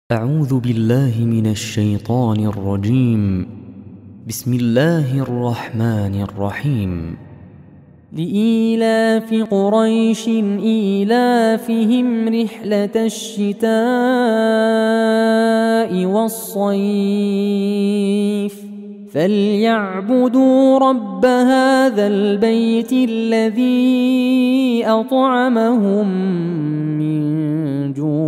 أعوذ بالله من الشيطان الرجيم. بسم الله الرحمن الرحيم. لإيلاف قريش إيلافهم رحلة الشتاء والصيف فليعبدوا رب هذا البيت الذي أطعمهم من جوع